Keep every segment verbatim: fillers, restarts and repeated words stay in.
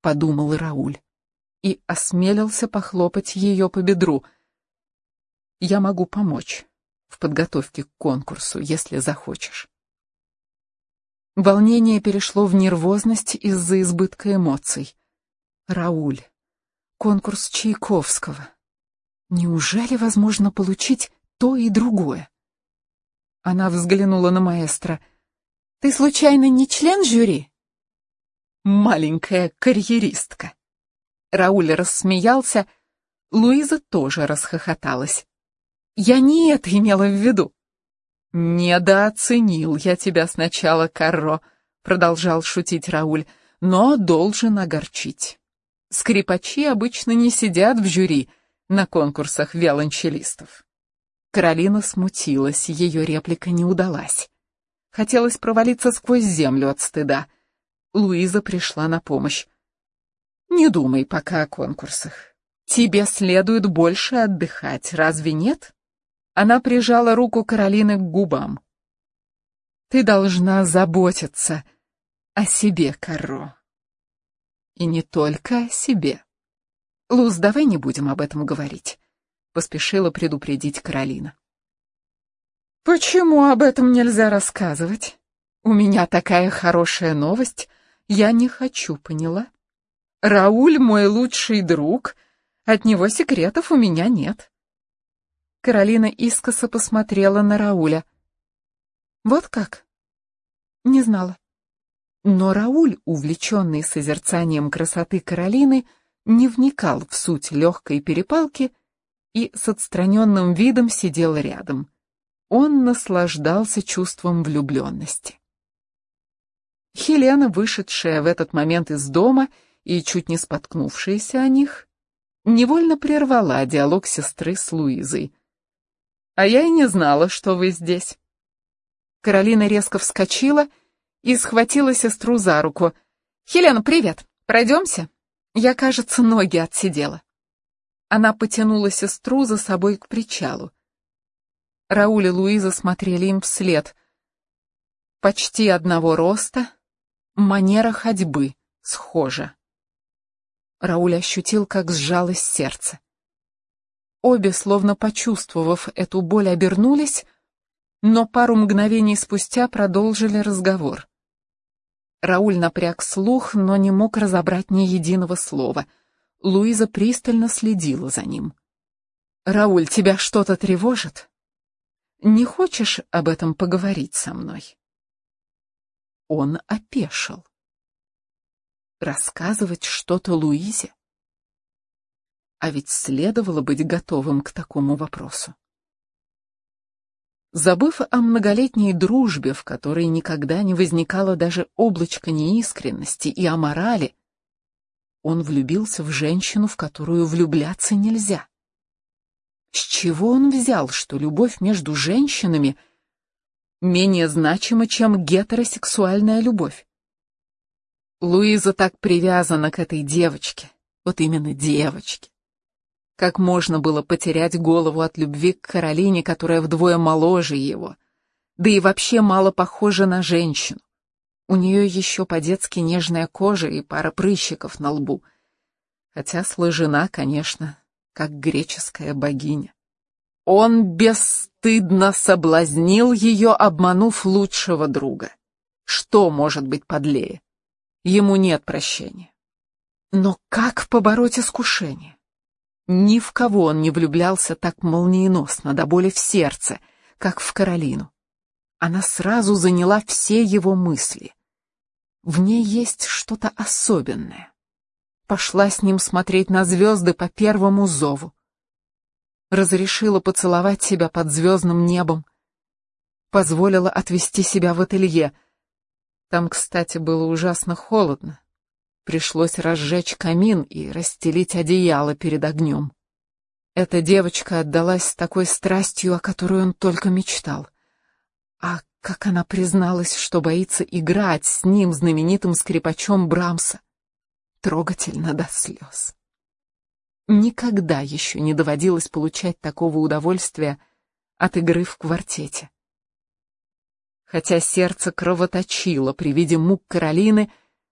подумал Рауль и осмелился похлопать ее по бедру. Я могу помочь в подготовке к конкурсу, если захочешь. Волнение перешло в нервозность из-за избытка эмоций. Рауль, конкурс Чайковского. Неужели возможно получить то и другое? Она взглянула на маэстро. Ты случайно не член жюри? Маленькая карьеристка. Рауль рассмеялся, Луиза тоже расхохоталась. Я не это имела в виду. Недооценил я тебя сначала, Карро, продолжал шутить Рауль, но должен огорчить. Скрипачи обычно не сидят в жюри на конкурсах виолончелистов. Каролина смутилась, ее реплика не удалась. Хотелось провалиться сквозь землю от стыда. Луиза пришла на помощь. Не думай пока о конкурсах. Тебе следует больше отдыхать, разве нет? Она прижала руку Каролины к губам. Ты должна заботиться о себе, Карро. И не только о себе. Луз, давай не будем об этом говорить, поспешила предупредить Каролина. Почему об этом нельзя рассказывать? У меня такая хорошая новость, я не хочу, поняла? Рауль мой лучший друг, от него секретов у меня нет. Каролина искоса посмотрела на Рауля. Вот как? Не знала. Но Рауль, увлеченный созерцанием красоты Каролины, не вникал в суть легкой перепалки и с отстраненным видом сидел рядом. Он наслаждался чувством влюбленности. Хелена, вышедшая в этот момент из дома и чуть не споткнувшаяся о них, невольно прервала диалог сестры с Луизой. «А я и не знала, что вы здесь». Каролина резко вскочила и схватила сестру за руку. «Хелена, привет! Пройдемся?» Я, кажется, ноги отсидела. Она потянула сестру за собой к причалу. Рауль и Луиза смотрели им вслед. Почти одного роста, манера ходьбы схожа. Рауль ощутил, как сжалось сердце. Обе, словно почувствовав эту боль, обернулись, но пару мгновений спустя продолжили разговор. Рауль напряг слух, но не мог разобрать ни единого слова. Луиза пристально следила за ним. «Рауль, тебя что-то тревожит? Не хочешь об этом поговорить со мной?» Он опешил. Рассказывать что-то Луизе? А ведь следовало быть готовым к такому вопросу. Забыв о многолетней дружбе, в которой никогда не возникало даже облачка неискренности, и о морали, он влюбился в женщину, в которую влюбляться нельзя. С чего он взял, что любовь между женщинами менее значима, чем гетеросексуальная любовь? Луиза так привязана к этой девочке, вот именно девочке. Как можно было потерять голову от любви к Каролине, которая вдвое моложе его, да и вообще мало похожа на женщину. У нее еще по-детски нежная кожа и пара прыщиков на лбу, хотя сложена, конечно, как греческая богиня. Он бесстыдно соблазнил ее, обманув лучшего друга. Что может быть подлее? Ему нет прощения. Но как побороть искушение? Ни в кого он не влюблялся так молниеносно, до боли в сердце, как в Каролину. Она сразу заняла все его мысли. В ней есть что-то особенное. Пошла с ним смотреть на звезды по первому зову. Разрешила поцеловать себя под звездным небом. Позволила отвезти себя в ателье. Там, кстати, было ужасно холодно. Пришлось разжечь камин и расстелить одеяло перед огнем. Эта девочка отдалась с такой страстью, о которой он только мечтал. А как она призналась, что боится играть с ним, знаменитым скрипачом Брамса. Трогательно до слез. Никогда еще не доводилось получать такого удовольствия от игры в квартете. Хотя сердце кровоточило при виде мук Каролины,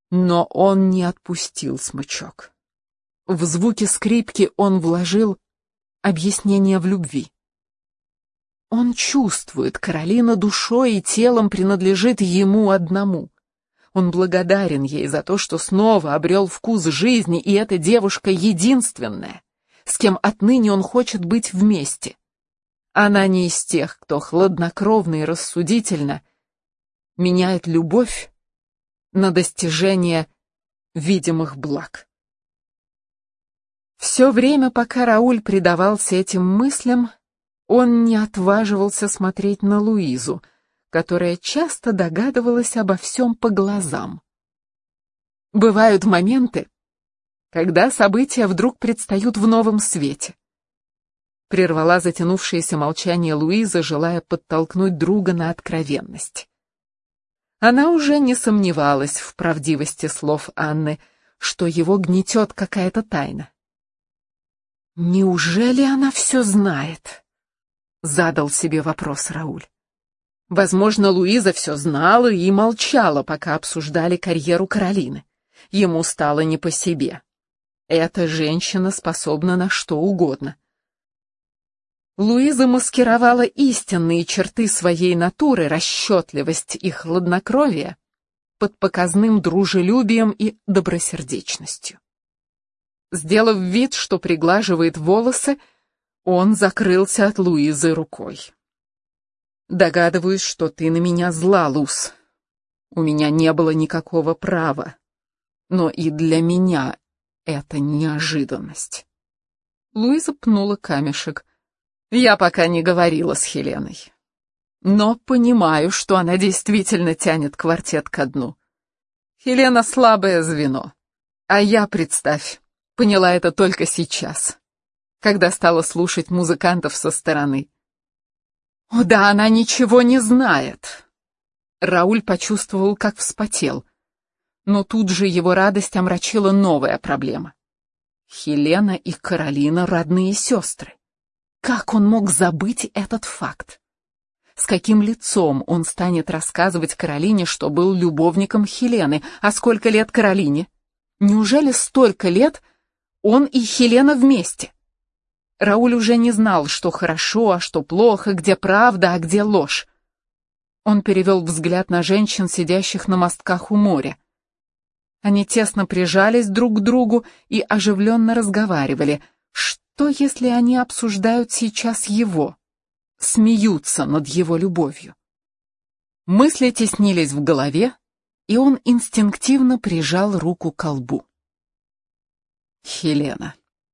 Но он не отпустил смычок. В звуки скрипки он вложил объяснение в любви. Он чувствует, Каролина душой и телом принадлежит ему одному. Он благодарен ей за то, что снова обрел вкус жизни, и эта девушка единственная, с кем отныне он хочет быть вместе. Она не из тех, кто хладнокровно и рассудительно меняет любовь на достижение видимых благ. Все время, пока Рауль предавался этим мыслям, он не отваживался смотреть на Луизу, которая часто догадывалась обо всем по глазам. Бывают моменты, когда события вдруг предстают в новом свете. Прервала затянувшееся молчание Луиза, желая подтолкнуть друга на откровенность. Она уже не сомневалась в правдивости слов Анны, что его гнетет какая-то тайна. «Неужели она все знает?» — задал себе вопрос Рауль. Возможно, Луиза все знала и молчала, пока обсуждали карьеру Каролины. Ему стало не по себе. Эта женщина способна на что угодно. Луиза маскировала истинные черты своей натуры, расчетливость и хладнокровие, под показным дружелюбием и добросердечностью. Сделав вид, что приглаживает волосы, он закрылся от Луизы рукой. «Догадываюсь, что ты на меня зла, Луз. У меня не было никакого права, но и для меня это неожиданность». Луиза пнула камешек. «Я пока не говорила с Хеленой, но понимаю, что она действительно тянет квартет ко дну. Хелена слабое звено, а я, представь, поняла это только сейчас, когда стала слушать музыкантов со стороны. О да, она ничего не знает». Рауль почувствовал, как вспотел, но тут же его радость омрачила новая проблема. Хелена и Каролина — родные сестры. Как он мог забыть этот факт? С каким лицом он станет рассказывать Каролине, что был любовником Хелены? А сколько лет Каролине? Неужели столько лет он и Хелена вместе? Рауль уже не знал, что хорошо, а что плохо, где правда, а где ложь. Он перевел взгляд на женщин, сидящих на мостках у моря. Они тесно прижались друг к другу и оживленно разговаривали. Что, если они обсуждают сейчас его, смеются над его любовью? Мысли теснились в голове, и он инстинктивно прижал руку к колбу. Хелена.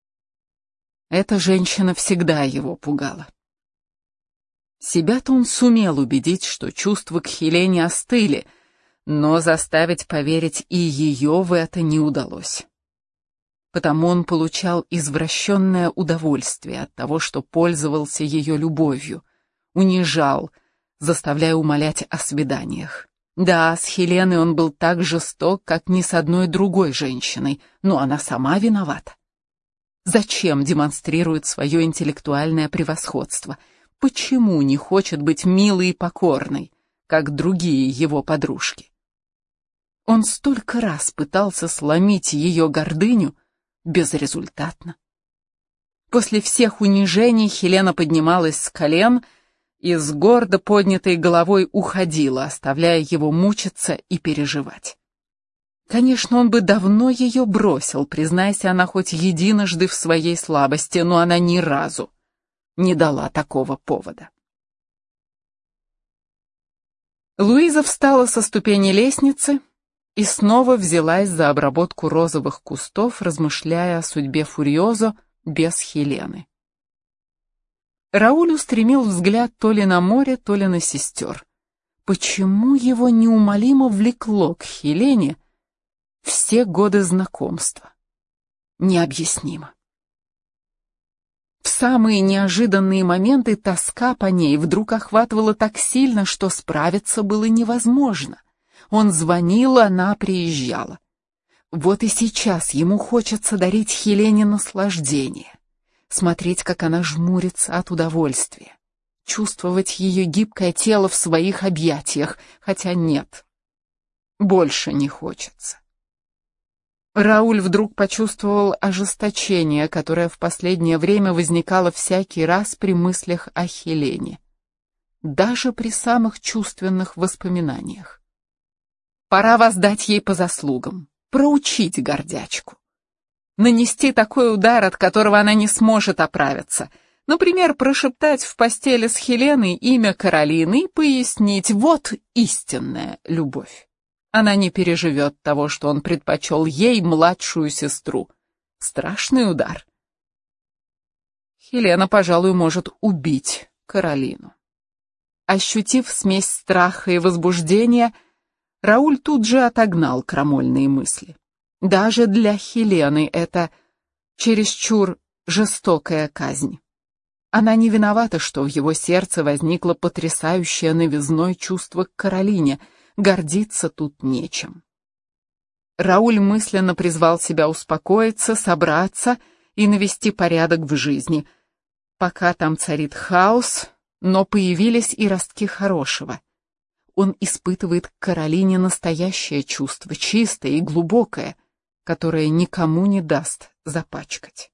Эта женщина всегда его пугала. Себя-то он сумел убедить, что чувства к Хелене остыли, но заставить поверить и ее в это не удалось. Потому он получал извращенное удовольствие от того, что пользовался ее любовью, унижал, заставляя умолять о свиданиях. Да, с Хеленой он был так жесток, как ни с одной другой женщиной, но она сама виновата. Зачем демонстрирует свое интеллектуальное превосходство? Почему не хочет быть милой и покорной, как другие его подружки? Он столько раз пытался сломить ее гордыню, безрезультатно. После всех унижений Хелена поднималась с колен и с гордо поднятой головой уходила, оставляя его мучиться и переживать. Конечно, он бы давно ее бросил, признайся она хоть единожды в своей слабости, но она ни разу не дала такого повода. Луиза встала со ступени лестницы и снова взялась за обработку розовых кустов, размышляя о судьбе Фуриозо без Хелены. Рауль устремил взгляд то ли на море, то ли на сестер. Почему его неумолимо влекло к Хелене все годы знакомства? Необъяснимо. В самые неожиданные моменты тоска по ней вдруг охватывала так сильно, что справиться было невозможно. Он звонил, она приезжала. Вот и сейчас ему хочется дарить Хелене наслаждение, смотреть, как она жмурится от удовольствия, чувствовать ее гибкое тело в своих объятиях, хотя нет, больше не хочется. Рауль вдруг почувствовал ожесточение, которое в последнее время возникало всякий раз при мыслях о Хелене, даже при самых чувственных воспоминаниях. Пора воздать ей по заслугам, проучить гордячку, нанести такой удар, от которого она не сможет оправиться. Например, прошептать в постели с Хеленой имя Каролины и пояснить: вот истинная любовь. Она не переживет того, что он предпочел ей младшую сестру. Страшный удар. Хелена, пожалуй, может убить Каролину. Ощутив смесь страха и возбуждения, Рауль тут же отогнал крамольные мысли. Даже для Хелены это чересчур жестокая казнь. Она не виновата, что в его сердце возникло потрясающее новизной чувство к Каролине. Гордиться тут нечем. Рауль мысленно призвал себя успокоиться, собраться и навести порядок в жизни. Пока там царит хаос, но появились и ростки хорошего. Он испытывает к Каролине настоящее чувство, чистое и глубокое, которое никому не даст запачкать.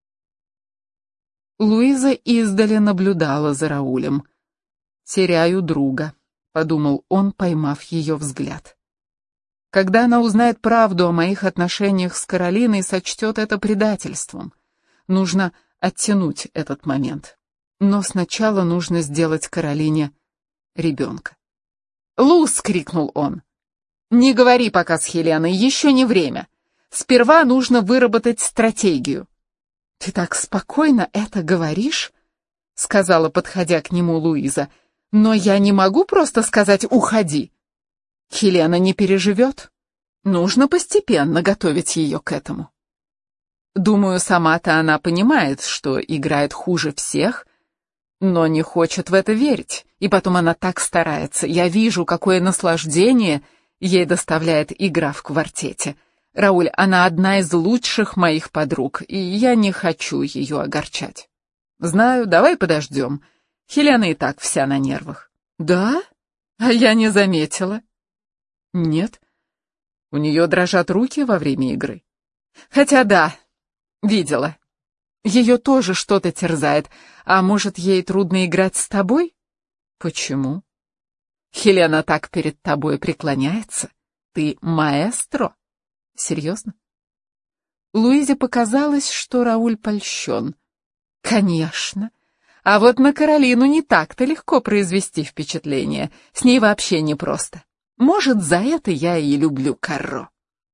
Луиза издали наблюдала за Раулем. «Теряю друга», — подумал он, поймав ее взгляд. «Когда она узнает правду о моих отношениях с Каролиной, сочтет это предательством. Нужно оттянуть этот момент. Но сначала нужно сделать Каролине ребенка». «Луз!» — крикнул он. «Не говори пока с Хеленой, еще не время. Сперва нужно выработать стратегию». «Ты так спокойно это говоришь?» — сказала, подходя к нему Луиза. «Но я не могу просто сказать «уходи». Хелена не переживет. Нужно постепенно готовить ее к этому». Думаю, сама-то она понимает, что играет хуже всех, но не хочет в это верить. И потом она так старается. Я вижу, какое наслаждение ей доставляет игра в квартете. Рауль, она одна из лучших моих подруг, и я не хочу ее огорчать. Знаю, давай подождем. Хелена и так вся на нервах. Да? А я не заметила. Нет. У нее дрожат руки во время игры. Хотя да, видела. Ее тоже что-то терзает. А может, ей трудно играть с тобой? Почему? Хелена так перед тобой преклоняется. Ты маэстро. Серьезно? Луизе показалось, что Рауль польщен. Конечно. А вот на Каролину не так-то легко произвести впечатление. С ней вообще непросто. Может, за это я и люблю Карро.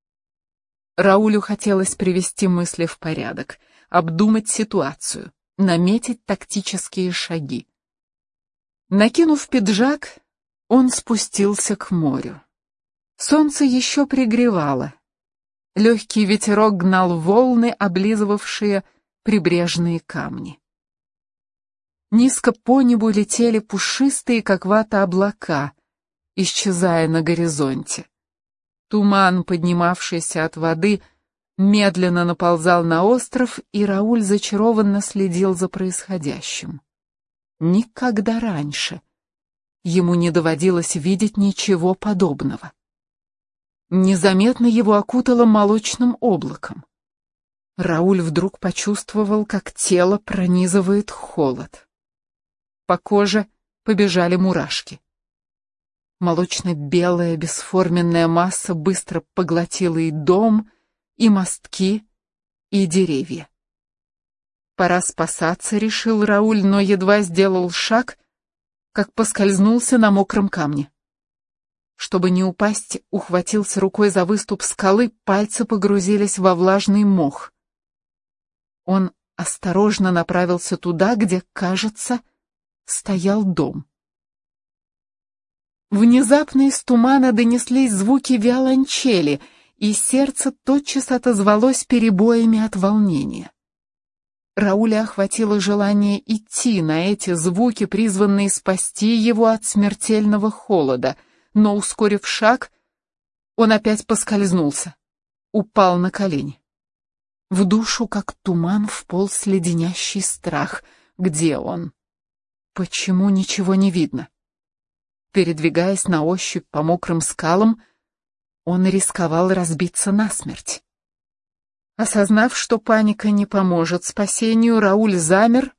Раулю хотелось привести мысли в порядок, обдумать ситуацию, наметить тактические шаги. Накинув пиджак, он спустился к морю. Солнце еще пригревало. Легкий ветерок гнал волны, облизывавшие прибрежные камни. Низко по небу летели пушистые, как вата, облака, исчезая на горизонте. Туман, поднимавшийся от воды, медленно наползал на остров, и Рауль зачарованно следил за происходящим. Никогда раньше ему не доводилось видеть ничего подобного. Незаметно его окутало молочным облаком. Рауль вдруг почувствовал, как тело пронизывает холод. По коже побежали мурашки. Молочно-белая бесформенная масса быстро поглотила и дом, и мостки, и деревья. Пора спасаться, решил Рауль, но едва сделал шаг, как поскользнулся на мокром камне. Чтобы не упасть, ухватился рукой за выступ скалы, пальцы погрузились во влажный мох. Он осторожно направился туда, где, кажется, стоял дом. Внезапно из тумана донеслись звуки виолончели, и сердце тотчас отозвалось перебоями от волнения. Рауля охватило желание идти на эти звуки, призванные спасти его от смертельного холода, но, ускорив шаг, он опять поскользнулся, упал на колени. В душу, как туман, вполз леденящий страх. Где он? Почему ничего не видно? Передвигаясь на ощупь по мокрым скалам, он рисковал разбиться насмерть. Осознав, что паника не поможет спасению, Рауль замер